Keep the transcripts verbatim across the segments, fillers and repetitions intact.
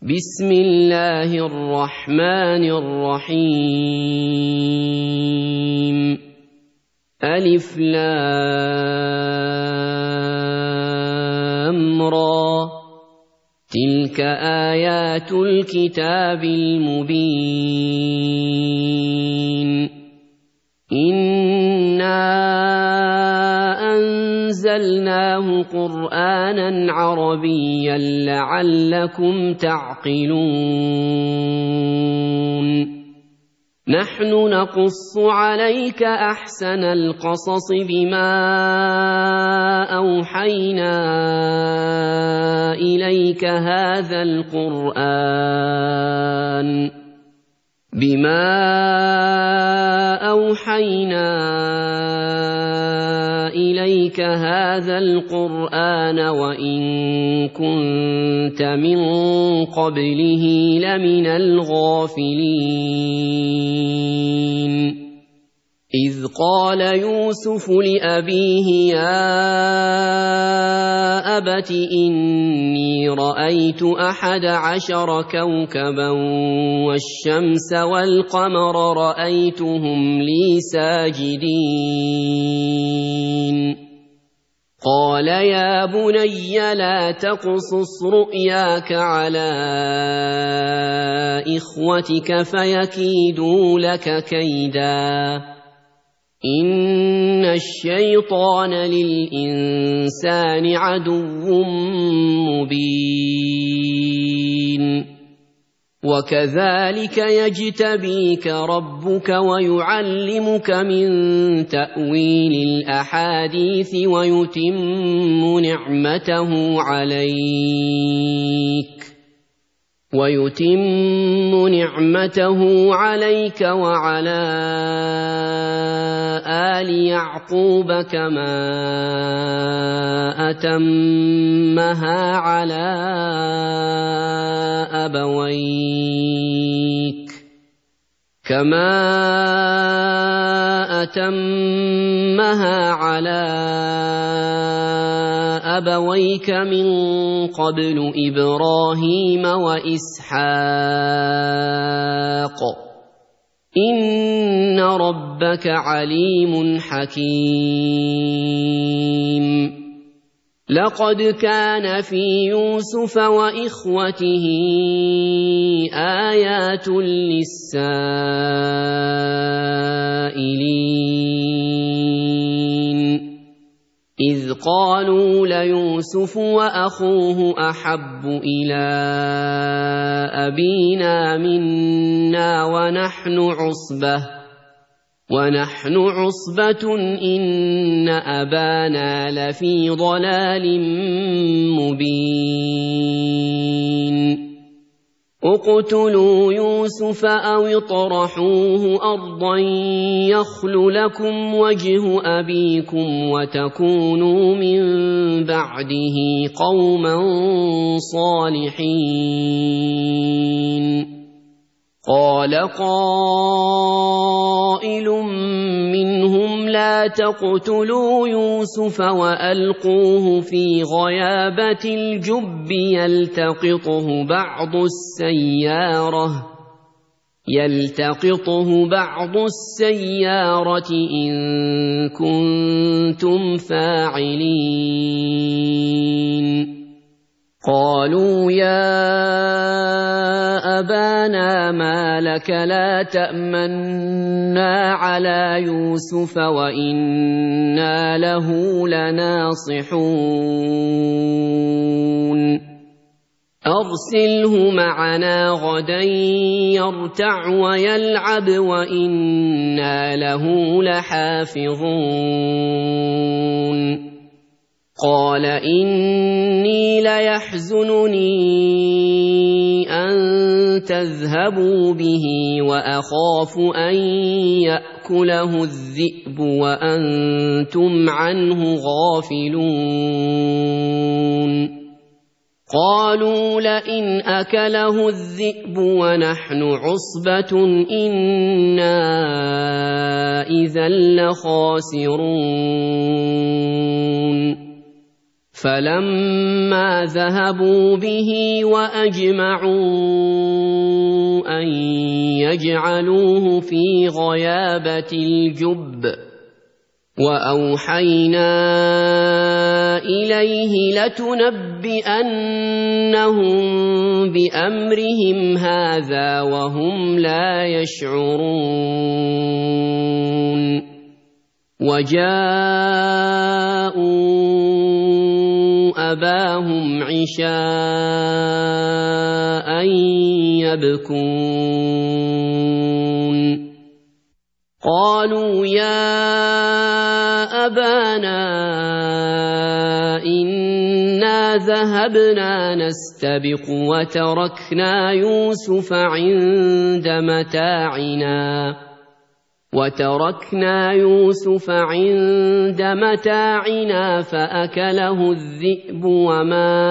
بسم الله الرحمن الرحيم ألف لام را تلك آيات الكتاب المبين إنا أنزلناه قرآنا عربيا لعلكم تعقلون نحن نقص عليك أحسن القصص بما أوحينا إليك هذا القرآن بما أوحينا إليك هذا القرآن وإن كنت من قبله لمن الغافلين إذ قال يوسف لأبيه يا أبت إني رأيت أحد عشر كوكبا والشمس والقمر رأيتهم لي ساجدين قال يا بني لا تقصص رؤياك على إخوتك فيكيدوا لك كيدا إن الشيطان للإنسان عدو مبين وكذلك يجتبيك ربك ويعلمك من تأويل الأحاديث ويتم نعمته عليك ويتم نعمته عليك وعلى آل يعقوب كما أتمها على أبويك كما أتمها على أبويك من قبل إبراهيم وإسحاق إن ربك عليم حكيم لقد كان في يوسف وإخوته آيات للسائلين إذ قالوا ليوسف وأخوه أحب إلى أبينا منا ونحن عصبة ونحن عصبة إن أبانا لفي ضلال مبين اقتلوا يوسف أو اطرحوه أرضا يخل لكم وجه أبيكم وتكونوا من بعده قوما صالحين قال قائل منهم لا تقتلوا يوسف وألقوه في غيابة الجب يلتقطه بعض السيارة يلتقطه بعض السيارة إن كنتم فاعلين قالوا يا أبانا ما لك لا تأمنا على يوسف وإنا له لناصحون أرسله معنا غدا يرتع ويلعب وإنا له لحافظون قال إني ليحزنني أن تذهبوا به وأخاف أن يأكله الذئب وأنتم عنه غافلون قالوا لئن أكله الذئب ونحن عصبة إنا إذا لخاسرون فلما ذهبوا به وأجمعوا أن يجعلوه في غيابة الجب وأوحينا إليه لتنبئنهم بأمرهم هذا وهم لا يشعرون وجاءوا أباهم عشاء يبكون قالوا يا أبانا إنا ذهبنا نستبق وتركنا يوسف عند متاعنا وتركنا يوسف عند متاعنا فأكله الذئب وما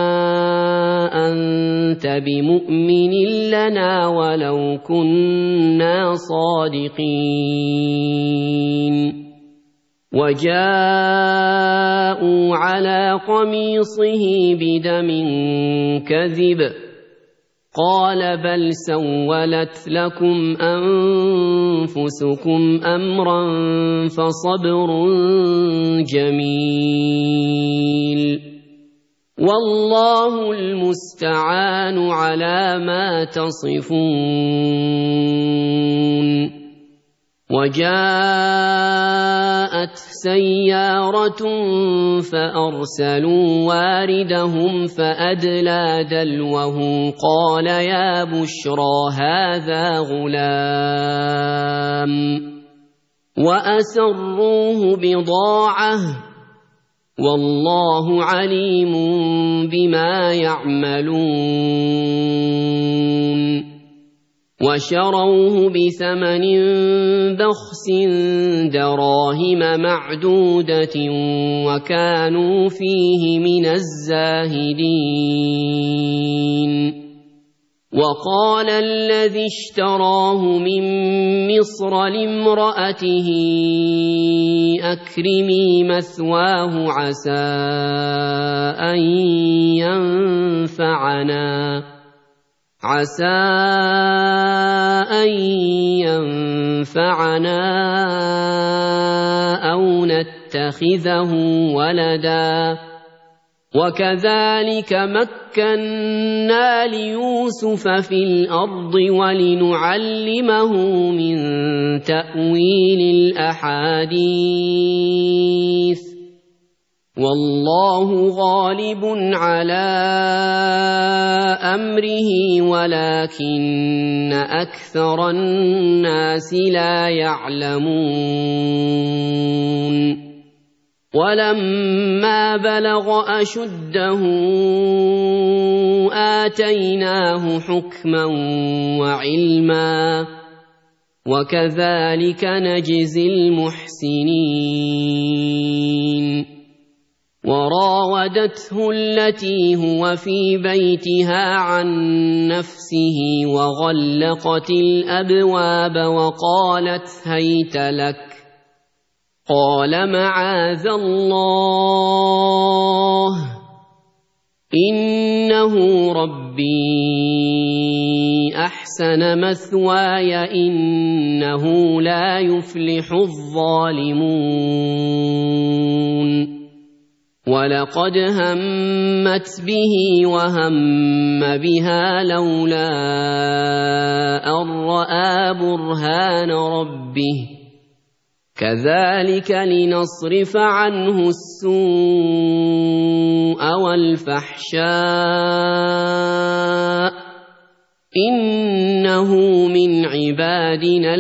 أنت بمؤمن لنا ولو كنا صادقين وجاءوا على قميصه بدم كذب قال بل سولت لكم أنفسكم أمرا فصبر جميل والله المستعان على ما تصفون وجاءت سيارة فأرسلوا واردهم فأدلى دلوه قال يا بشرى هذا غلام وأسروه بضاعة والله عليم بما يعملون وشروه بثمن بخس دراهم معدودة وكانوا فيه من الزاهدين وقال الذي اشتراه من مصر لامرأته أكرمي مثواه عسى أن ينفعنا عسى أن ينفعنا أو نتخذه ولدا وكذلك مكنا ليوسف في الأرض ولنعلمه من تأويل الأحاديث والله غالب على أمره ولكن أكثر الناس لا يعلمون ولما بلغ أشده آتيناه حكما وعلما وكذلك نجزي المحسنين وراودته التي هو في بيتها عن نفسه وغلقت الأبواب وقالت هيت لك قال معاذ الله إنه ربي أحسن مثواي إنه لا يفلح الظالمون ولقد همت به وهم بها لولا أن رأى برهان ربه كذلك لنصرف عنه السوء والفحشاء إنه من عبادنا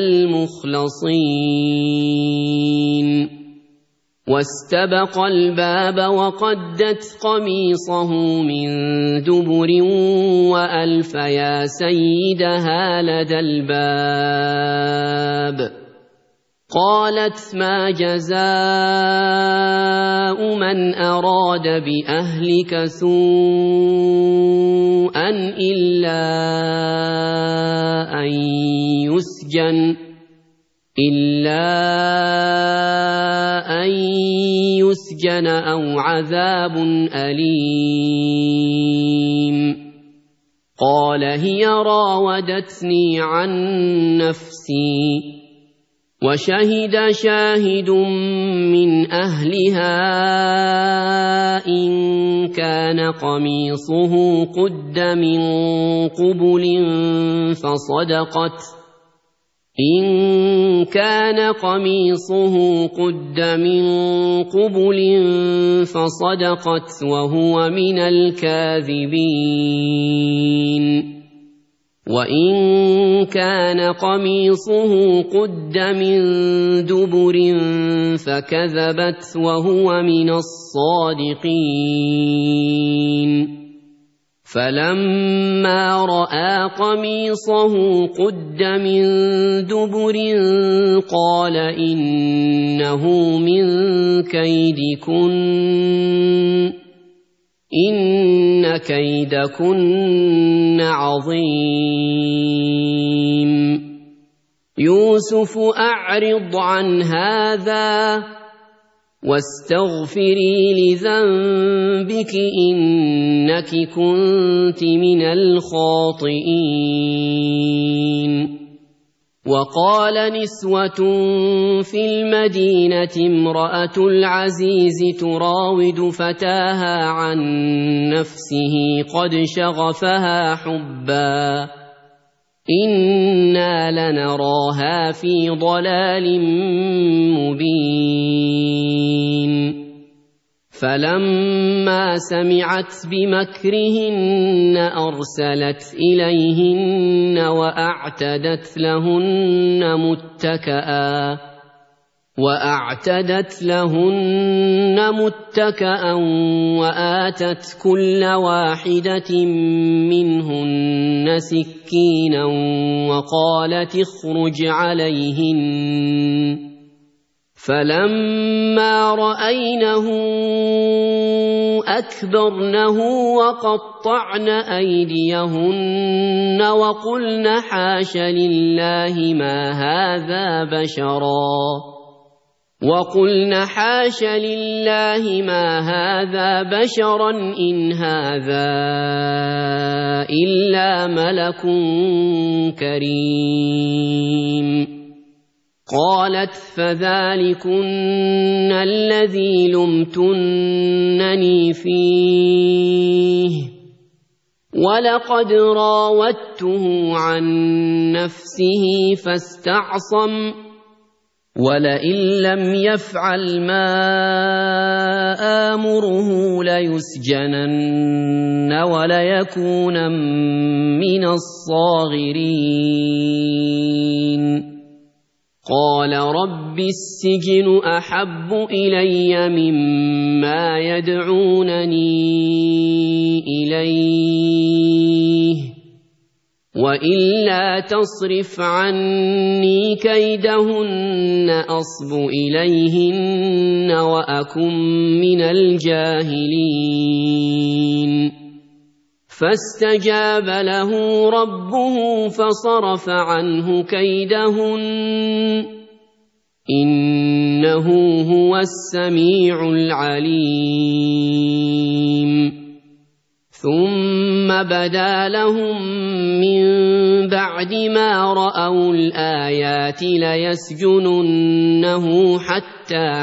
المخلصين واستبق الباب وقدت قميصه من دبر وألف يا سيدها لدى الباب قالت ما جزاء من أراد بأهلك سوءا إلا أن يسجن إلا أن يسجن أو عذاب أليم قال هي راودتني عن نفسي وشهد شاهد من أهلها إن كان قميصه قد من قبل فصدقت إن كان قميصه قد من قبل فصدقت وهو من الكاذبين وإن كان قميصه قد من دبر فكذبت وهو من الصادقين فلما رأى قميصه قد من دبر قال إنه من كيدكن إن كيدكن عظيم يوسف أعرض عن هذا واستغفري لذنبك إنك كنت من الخاطئين وقال نسوة في المدينة امرأة العزيز تراود فتاها عن نفسه قد شغفها حبا إنا لنراها في ضلال مبين فلما سمعت بمكرهن أرسلت إليهن وأعتدت لهن متكئا وأعتدت لهن متكئا وآتت كل واحدة منهن سكينا وقالت اخرج عليهن فلما رأينه أكبرنه وقطعن أيديهن وقلن حاش لله ما هذا بشرا وقلن حاش لله ما هذا بشرا إن هذا إلا ملك كريم قالت فذلكن الذي لمتنني فيه ولقد راودته عن نفسه فاستعصم ولئن لم يفعل ما آمره ليسجنن وليكونن من الصاغرين قال رب السجن أحب إلي مما يدعونني إليه وإلا تصرف عني كيدهن أصب إليهن وأكن من الجاهلين فاستجاب له ربه فصرف عنه كيدهن إنه هو السميع العليم ثم بدا لهم من بعد ما رأوا الآيات ليسجننه حتى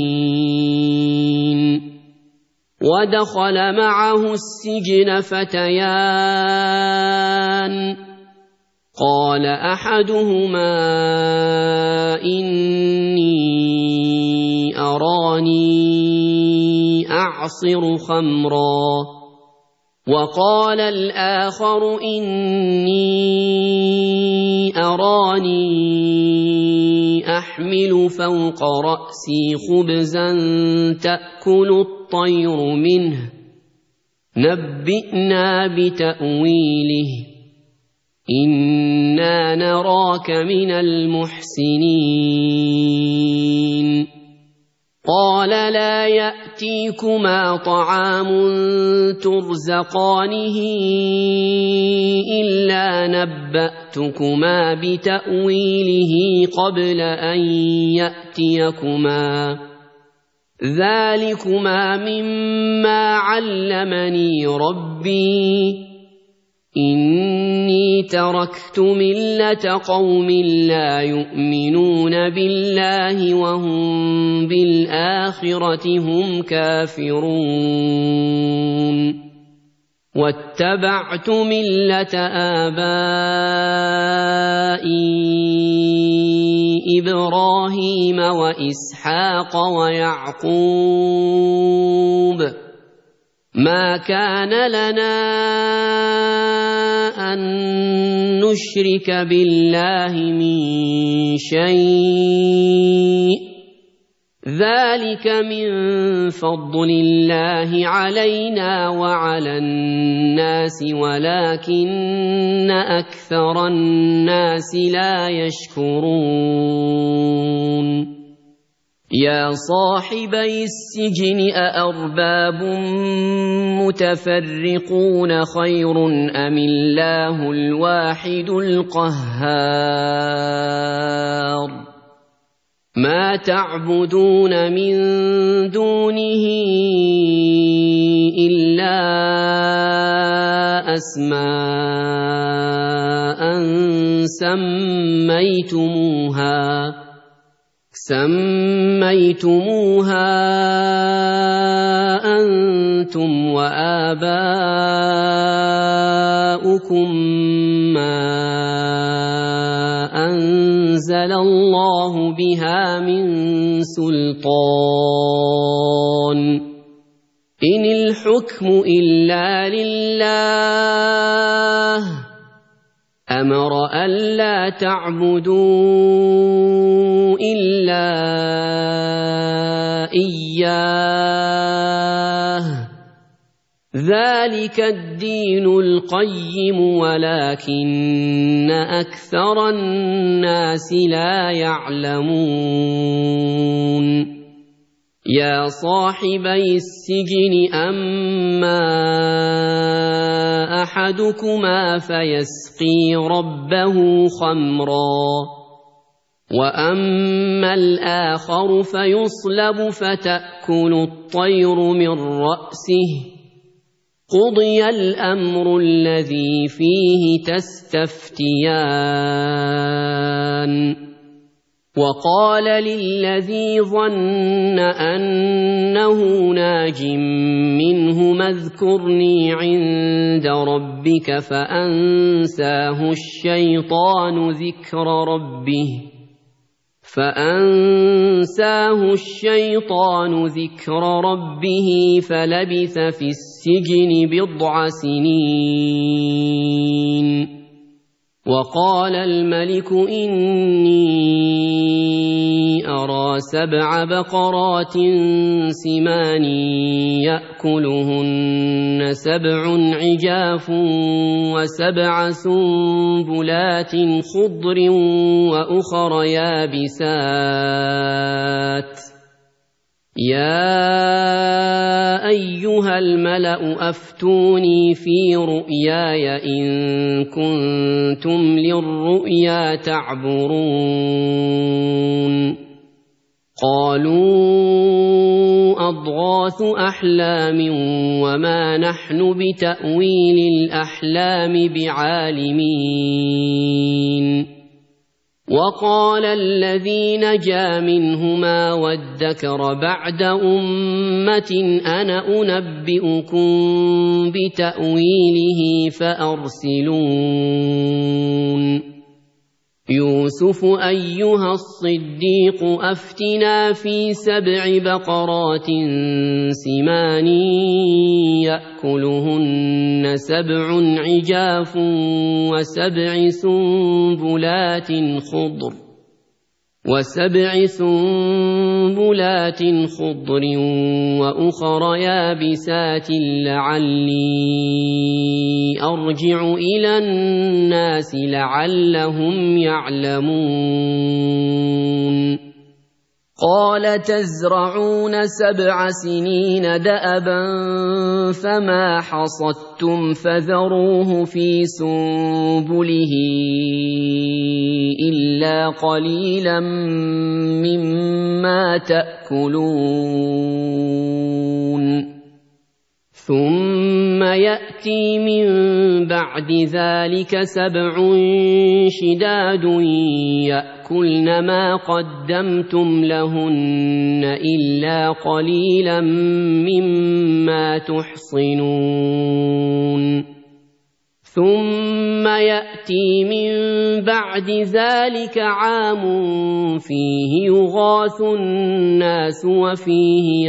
حين ودخل معه السجن فتيان قال أحدهما إني أراني أعصر خمرا وقال الآخر إني أراني أحمل فوق رأسي خبزا تأكل الطير منه نبئنا بتأويله إنا نراك من المحسنين قال لا يأتيكما طعام ترزقانه إلا نبأتكما بتأويله قبل أن يأتيكما ذلكما مما علمني ربي إني تركت ملة قوم لا يؤمنون بالله وهم بالآخرة هم كافرون واتبعت ملة آبائي إبراهيم وإسحاق ويعقوب ما كان لنا أن نشرك بالله من شيء ذلك من فضل الله علينا وعلى الناس ولكن أكثر الناس لا يشكرون يا صاحبي السجن أأرباب متفرقون خير أم الله الواحد القهار ما تعبدون من دونه إلا أسماء سميتموها سميتموها أنتم وآباؤكم ما أنزل الله بها من سلطان إن الحكم إلا لله أمر ألا تعبدوا إلا إياه ذلك الدين القيم ولكن أكثر الناس لا يعلمون يا صاحبي السجن أما أحدكما فيسقي ربه خمرا وأما الآخر فيصلب فتأكل الطير من رأسه قضي الأمر الذي فيه تستفتيان وقال للذي ظن أنه ناج منه اذكرني عند ربك فأنساه الشيطان ذكر ربه فأنساه الشيطان ذكر ربه فلبث في السجن بضع سنين وقال الملك إني أرى سبع بقرات سمان يأكلهن سبع عجاف وسبع سنبلات خضر وأخر يابسات يا أيها الملأ أفتوني في رؤياي إن كنتم للرؤيا تعبرون قالوا أضغاث أحلام وما نحن بتأويل الأحلام بعالمين وقال الذي نجا منهما وادكر بعد أمة أنا أنبئكم بتأويله فأرسلون يوسف أيها الصديق أفتنا في سبع بقرات سمان يأكلهن سبع عجاف وسبع سنبلات خضر وسبع سنبلات خضر وأخر يابسات لعلي أرجع إلى الناس لعلهم يعلمون قال تزرعون سبع سنين دأبا فما حصدتم فذروه في سنبله إلا قليلا مما تأكلون ثم يأتي من بعد ذلك سبع شداد يأكلن ما قدمتم لهن إلا قليلا مما تحصنون ثم يأتي من بعد ذلك عام فيه يغاث الناس وفيه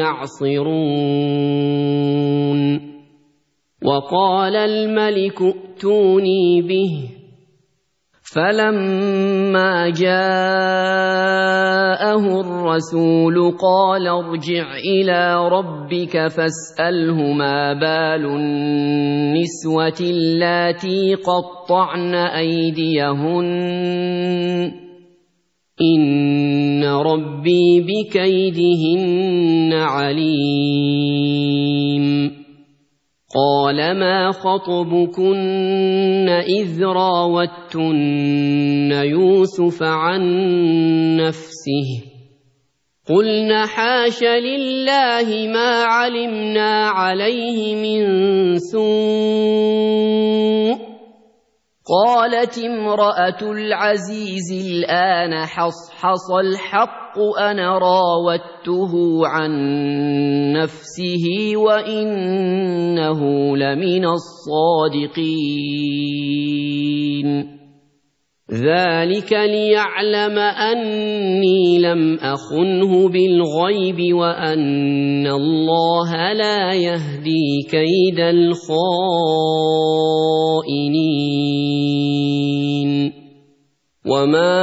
يعصرون وقال الملك ائتوني به فلما جاءه الرسول قال ارجع إلى ربك فاسأله ما بال النسوة اللاتي قطعن أيديهن إن ربي بكيدهن عليم قال ما خطبكن إذ راوتن يوسف عن نفسه قلن حاش لله ما علمنا عليه من سوء قالت امرأة العزيز الآن حصحص الحق أنا راودته عن نفسه وإنه لمن الصادقين ذلك ليعلم أني لم أخنه بالغيب وأن الله لا يهدي كيد الخائنين وما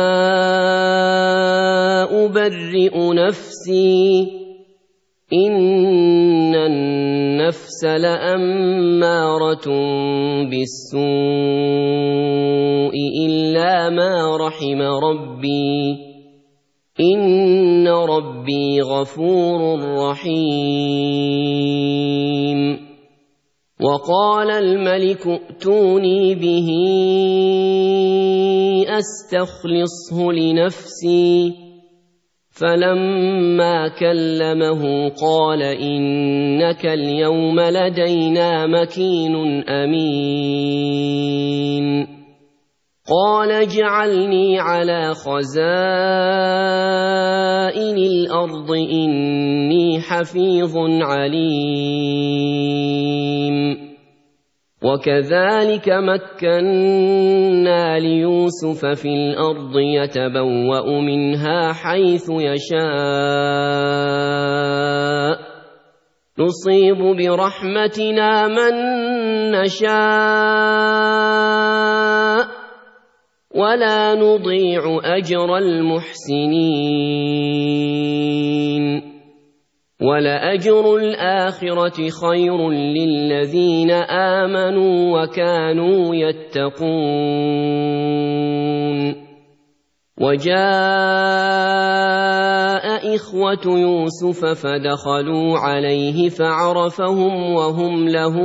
أبرئ نفسي إن النفس لأمارة بالسوء إلا ما رحم ربي إن ربي غفور رحيم وقال الملك ائتوني به أستخلصه لنفسي فلما كلمه قال إنك اليوم لدينا مكين أمين قال اجعلني على خزائن الأرض إني حفيظ عليم وكذلك مكنا ليوسف في الأرض يتبوأ منها حيث يشاء نصيب برحمتنا من نشاء ولا نضيع أجر المحسنين ولأجر الآخرة خير للذين آمنوا وكانوا يتقون وجاء إخوة يوسف فدخلوا عليه فعرفهم وهم له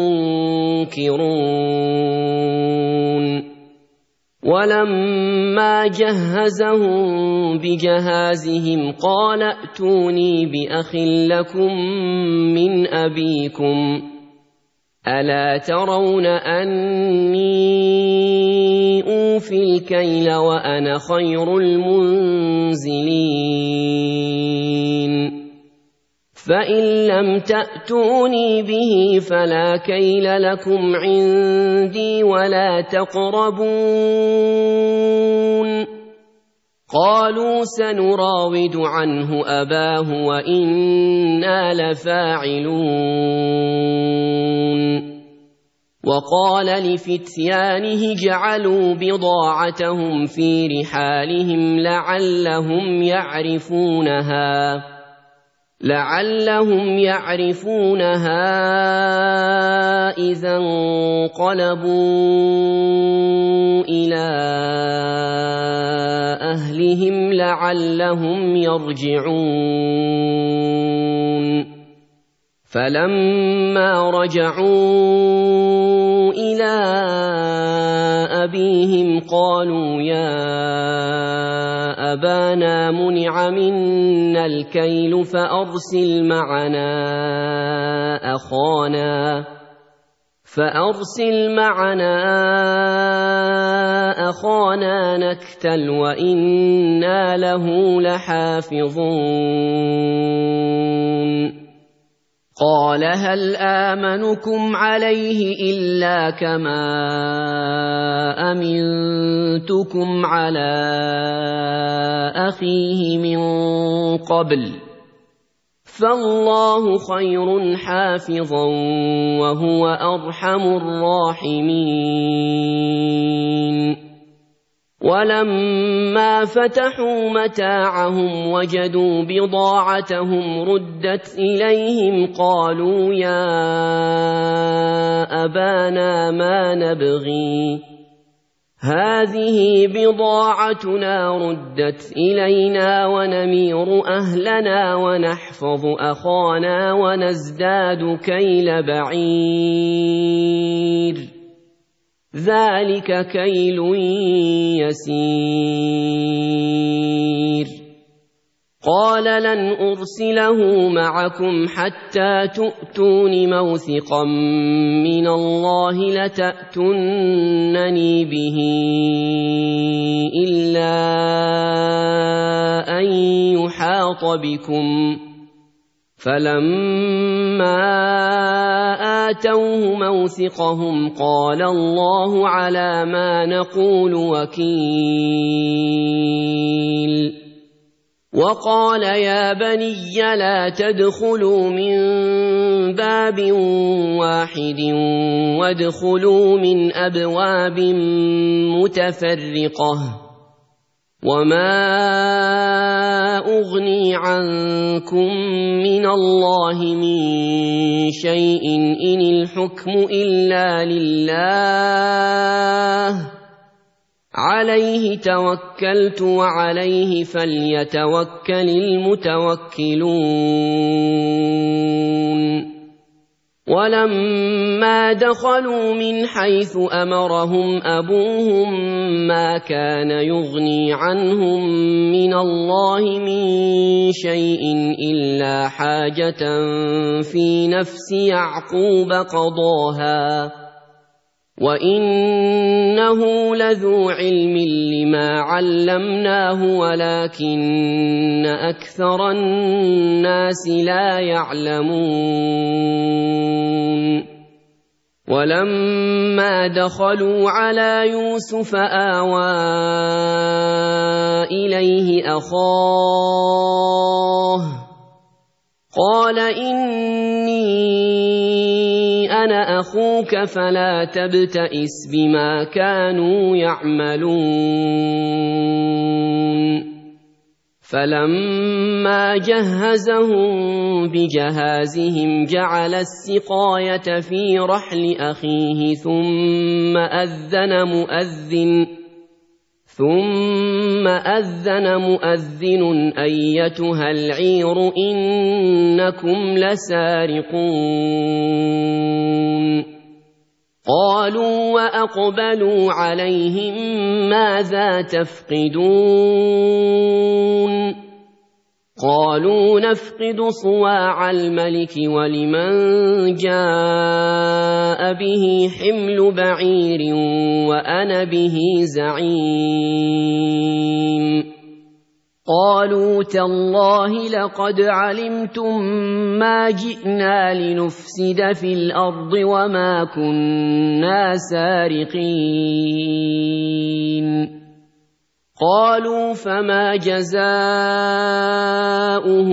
منكرون ولما جهزهم بجهازهم قال ائتوني بأخ لكم من أبيكم ألا ترون أني أوفي الكيل وأنا خير المنزلين فإن لم تأتوني به فلا كيل لكم عندي ولا تقربون قالوا سنراود عنه أباه وإنا لفاعلون وقال لفتيانه جعلوا بضاعتهم في رحالهم لعلهم يعرفونها لعلهم يعرفونها إذا انقلبوا إلى أهلهم لعلهم يرجعون فلما رجعوا إلى أبيهم قالوا يا أبانا منع منا الكيل فأرسل معنا أخانا فأرسل معنا أخانا نكتل وإنا له لحافظون قال هل آمنكم عليه إلا كما أمنتكم على أخيه من قبل فالله خير حافظا وهو أرحم الراحمين ولما فتحوا متاعهم وجدوا بضاعتهم ردت إليهم قالوا يا أبانا ما نبغي هذه بضاعتنا ردت إلينا ونمير أهلنا ونحفظ أخانا ونزداد كيل بعير ذلك كيل يسير قال لن أرسله معكم حتى تؤتون موثقا من الله لتأتونني به إلا أن يحاط بكم فلما آتوه موثقهم قال الله على ما نقول وكيل وقال يا بني لا تدخلوا من باب واحد وادخلوا من أبواب متفرقة وما أغني عنكم من الله من شيء إن الحكم إلا لله عليه توكلت وعليه فليتوكل المتوكلون ولما دخلوا من حيث أمرهم أبوهم ما كان يغني عنهم من الله من شيء إلا حاجة في نفس يعقوب قضاها وإنه لذو علم لما علمناه ولكن أكثر الناس لا يعلمون ولما دخلوا على يوسف آوى إليه أخاه قال إني أنا أخوك فلا تبتئس بما كانوا يعملون فلما جهزهم بجهازهم جعل السقاية في رحل أخيه ثم أذن مؤذن ثم أذن مؤذن أيتها العير إنكم لسارقون قالوا وأقبلوا عليهم ماذا تفقدون قالوا نفقد صواع الملك ولمن جاء به حمل بعير وأنا به زعيم قالوا تالله لقد علمتم ما جئنا لنفسد في الأرض وما كنا سارقين قالوا فما جزاؤه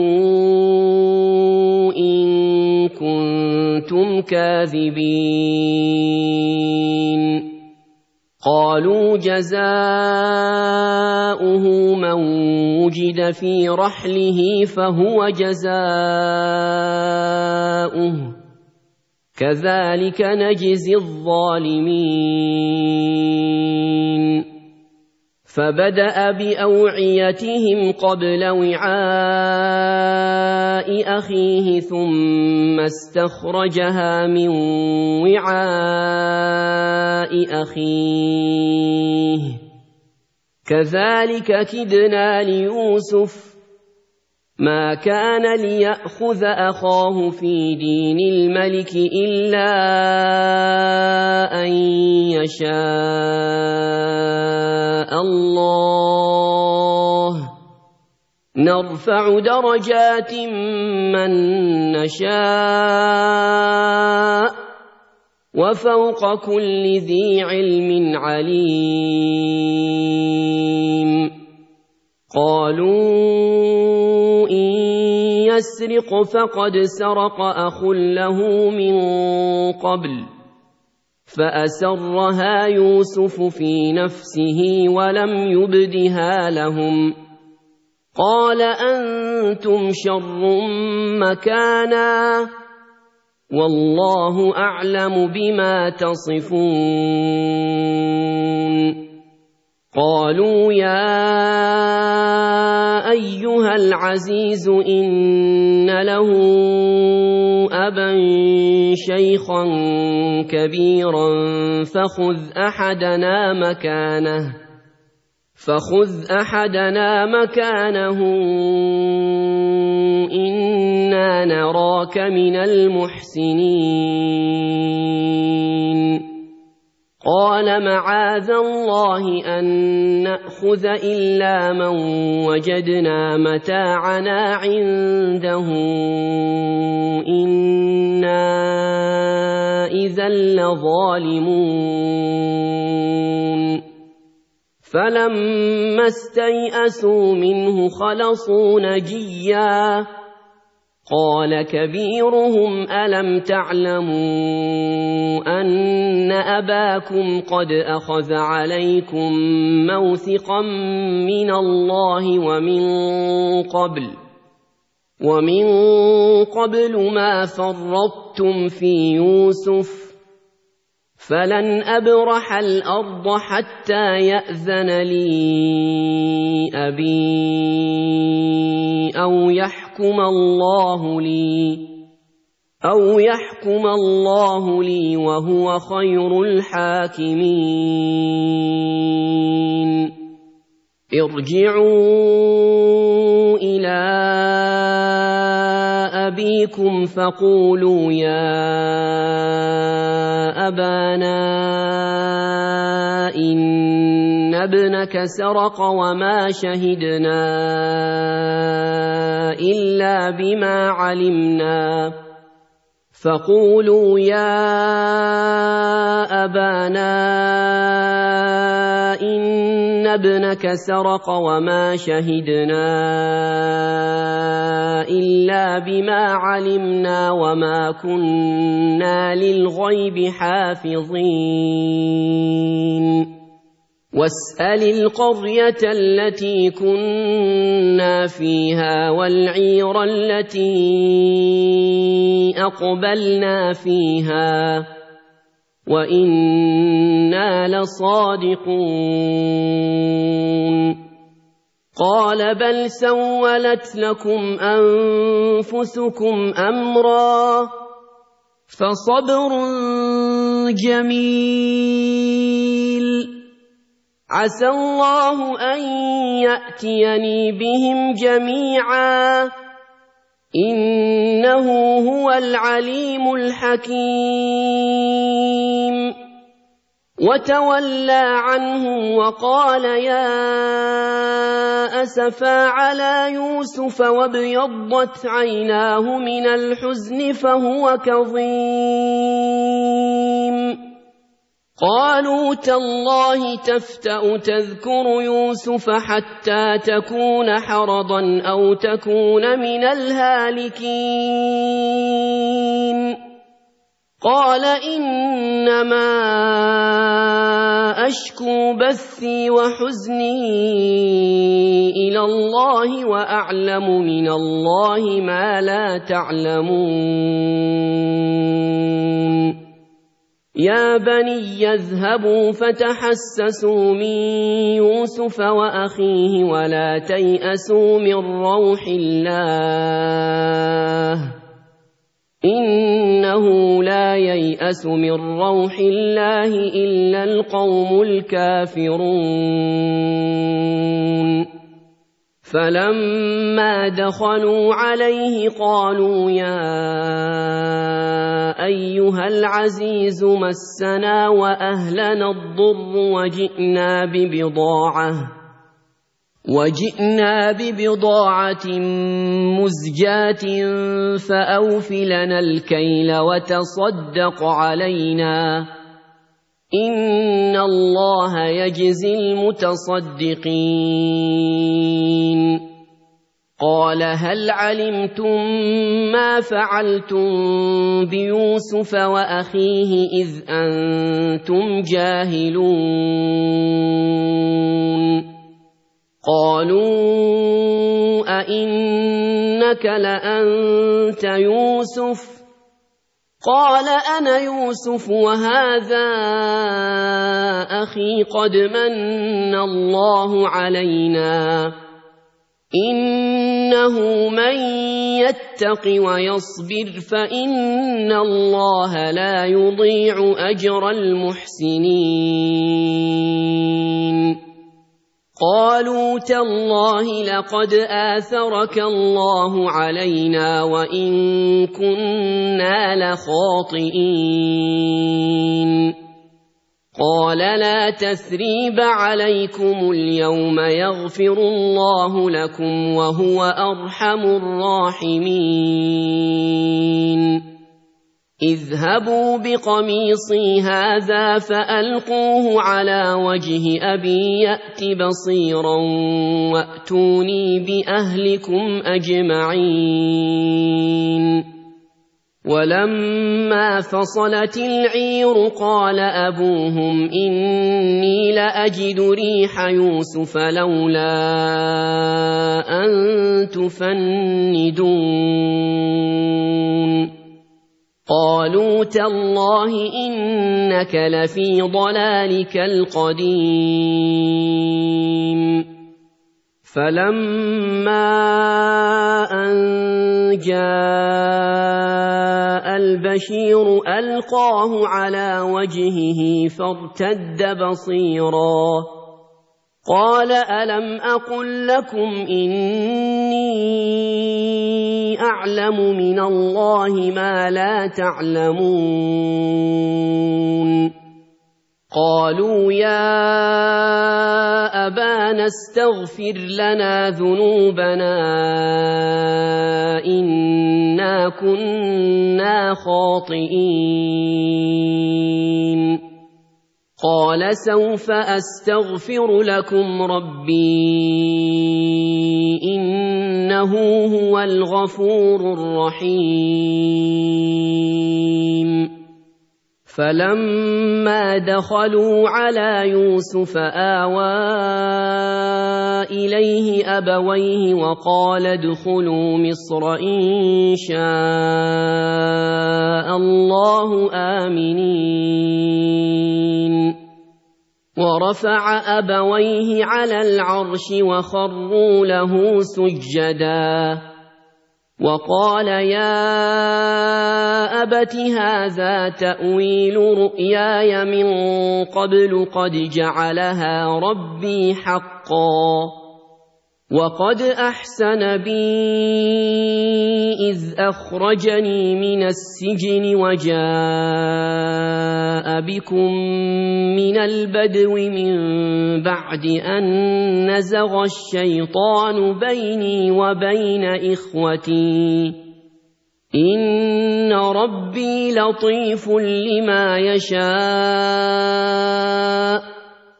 إن كنتم كاذبين قالوا جزاؤه من وجد في رحله فهو جزاؤه كذلك نجزي الظالمين فبدأ بأوعيتهم قبل وعاء أخيه ثم استخرجها من وعاء أخيه كذلك كدنا ليوسف ما كان ليأخذ أخاه في دين الملك إلا أن يشاء الله نرفع درجات من نشاء وفوق كل ذي علم عليم قالوا إن يسرق فقد سرق أخ له من قبل فأسرها يوسف في نفسه ولم يبدها لهم قال أنتم شر مكانا والله أعلم بما تصفون قالوا يا أيها العزيز إن له أبا شيخا كبيرا فخذ أحدنا مكانه فخذ أحدنا مكانه إنا نراك من المحسنين قال معاذ الله أن نأخذ إلا من وجدنا متاعنا عنده إنا إذا لظالمون فلما استيئسوا منه خلصوا نجيا قال كبيرهم ألم تعلموا أن أباكم قد أخذ عليكم موثقا من الله ومن قبل ومن قبل ما فرطتم في يوسف فلن أبرح الأرض حتى يأذن لي أبي أو يحكم الله لي أو يحكم الله لي وهو خير الحاكمين ارجعوا إلى أبيكم فقولوا يا أبانا إن ابنك سرق وما شهدنا إلا بما علمنا فقولوا يا أبانا إن ابنك سرق وما شهدنا إلا بما علمنا وما كنا للغيب حافظين واسأل القرية التي كنا فيها والعير التي أقبلنا فيها وإنا لصادقون قال بل سولت لكم أنفسكم أمرا فصبر جميل عسى الله أن يأتيني بهم جميعا إنه هو العليم الحكيم وتولى عنهم وقال يا أسفا على يوسف وابيضت عيناه من الحزن فهو كظيم قالوا تالله تفتأ تذكر يوسف حتى تكون حرضا أو تكون من الهالكين قال إنما أشكو بثي وحزني إلى الله وأعلم من الله ما لا تعلمون يا بني اذهبوا فتحسسوا من يوسف وأخيه ولا تيأسوا من روح الله إنه لا ييأس من روح الله إلا القوم الكافرون فلما دخلوا عليه قالوا يا أيها العزيز مسنا وأهلنا الضر وجئنا ببضاعة وجئنا ببضاعة مزجاة فأوف لنا الكيل وتصدق علينا إن الله يجزي المتصدقين قال هل علمتم ما فعلتم بيوسف وأخيه إذ أنتم جاهلون قالوا أئنك لأنت يوسف قال أنا يوسف وهذا أخي قد من الله علينا إنه من يتق ويصبر فإن الله لا يضيع أجر المحسنين قالوا تالله لقد آثرك الله علينا وإن كنا لخاطئين قال لا تثريب عليكم اليوم يغفر الله لكم وهو أرحم الراحمين اذهبوا بقميصي هذا فألقوه على وجه أبي يأت بصيرا وأتوني بأهلكم أجمعين ولما فصلت العير قال أبوهم إني لأجد ريح يوسف لولا أن تفندون قالوا تالله إنك لفي ضلالك القديم فلما أن جاء البشير ألقاه على وجهه فارتد بصيرا قال ألم أقل لكم إني أعلم من الله ما لا تعلمون قالوا يا أبانا استغفر لنا ذنوبنا إنا كنا خاطئين قال سوف أستغفر لكم ربي إنه هو الغفور الرحيم فلما دخلوا على يوسف آوى إليه أبويه وقال ادخلوا مصر إن شاء الله آمنين ورفع أبويه على العرش وخروا له سجدا وقال يا أبت هذا تأويل رؤياي من قبل قد جعلها ربي حقا وقد أحسن بي إذ أخرجني من السجن وجاء بكم من البدو من بعد أن نزغ الشيطان بيني وبين إخوتي إن ربي لطيف لما يشاء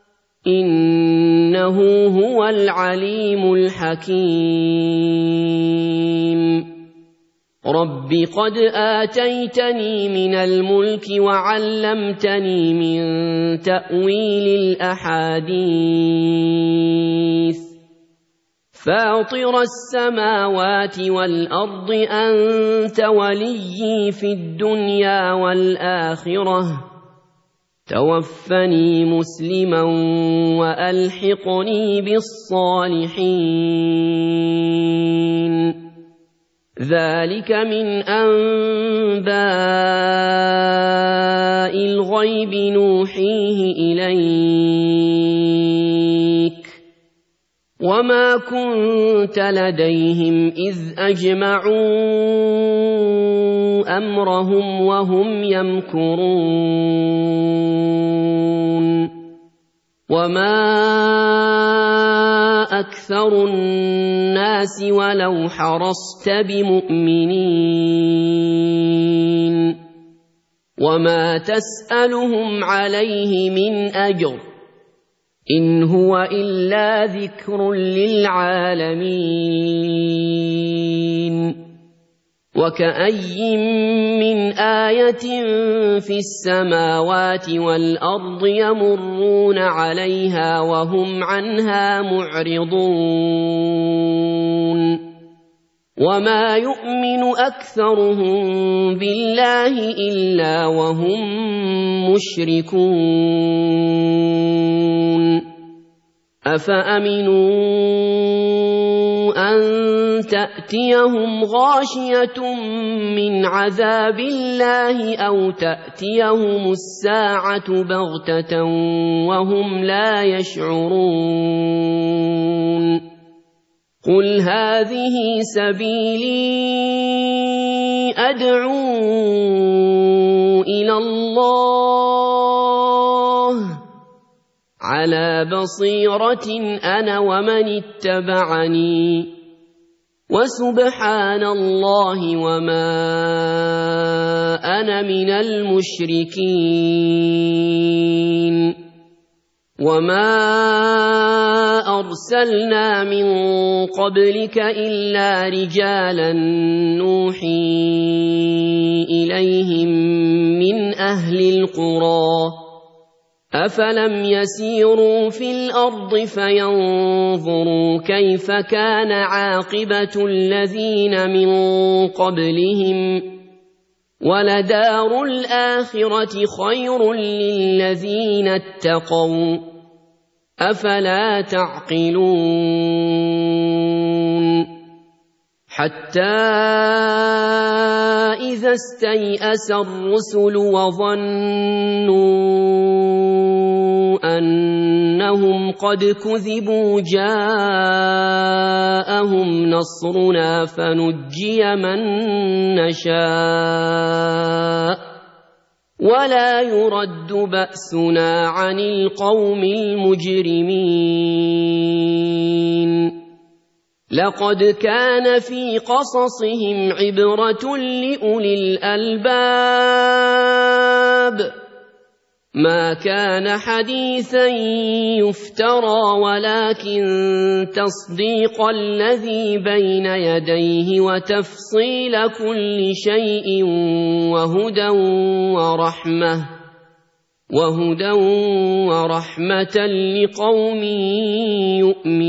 إنه هو العليم الحكيم رب قد آتيتني من الملك وعلمتني من تأويل الأحاديث فاطر السماوات والأرض أنت وليي في الدنيا والآخرة توفني مسلما وألحقني بالصالحين ذلك من أنباء الغيب نوحيه إليك وما كنت لديهم إذ أجمعوا أمرهم وهم يمكرون وما أكثر الناس ولو حرصت بمؤمنين وما تسألهم عليه من أجر إن هو إلا ذكر للعالمين وكأي من آية في السماوات والأرض يمرون عليها وهم عنها معرضون وما يؤمن أكثرهم بالله إلا وهم مشركون أفأمنوا أن تأتيهم غاشية من عذاب الله أو تأتيهم الساعة بغتة وهم لا يشعرون قل هذه سبيلي أدعو إلى الله على بصيرة أنا ومن اتبعني وسبحان الله وما أنا من المشركين وما أرسلنا من قبلك إلا رجالا نوحي إليهم من أهل القرى أفلم يسيروا في الأرض فينظروا كيف كان عاقبة الذين من قبلهم ولدار الآخرة خير للذين اتقوا أفلا تعقلون حتى إذا استيأس الرسل وظنوا أنهم قد كذبوا جاءهم نصرنا فنجي من نشاء ولا يرد بأسنا عن القوم المجرمين لقد كان في قصصهم عبرة لأولي الألباب ما كان حديثا يفترى ولكن تصديق الذي بين يديه وتفصيل كل شيء وهدى ورحمة وهدى ورحمة لقوم يؤمنون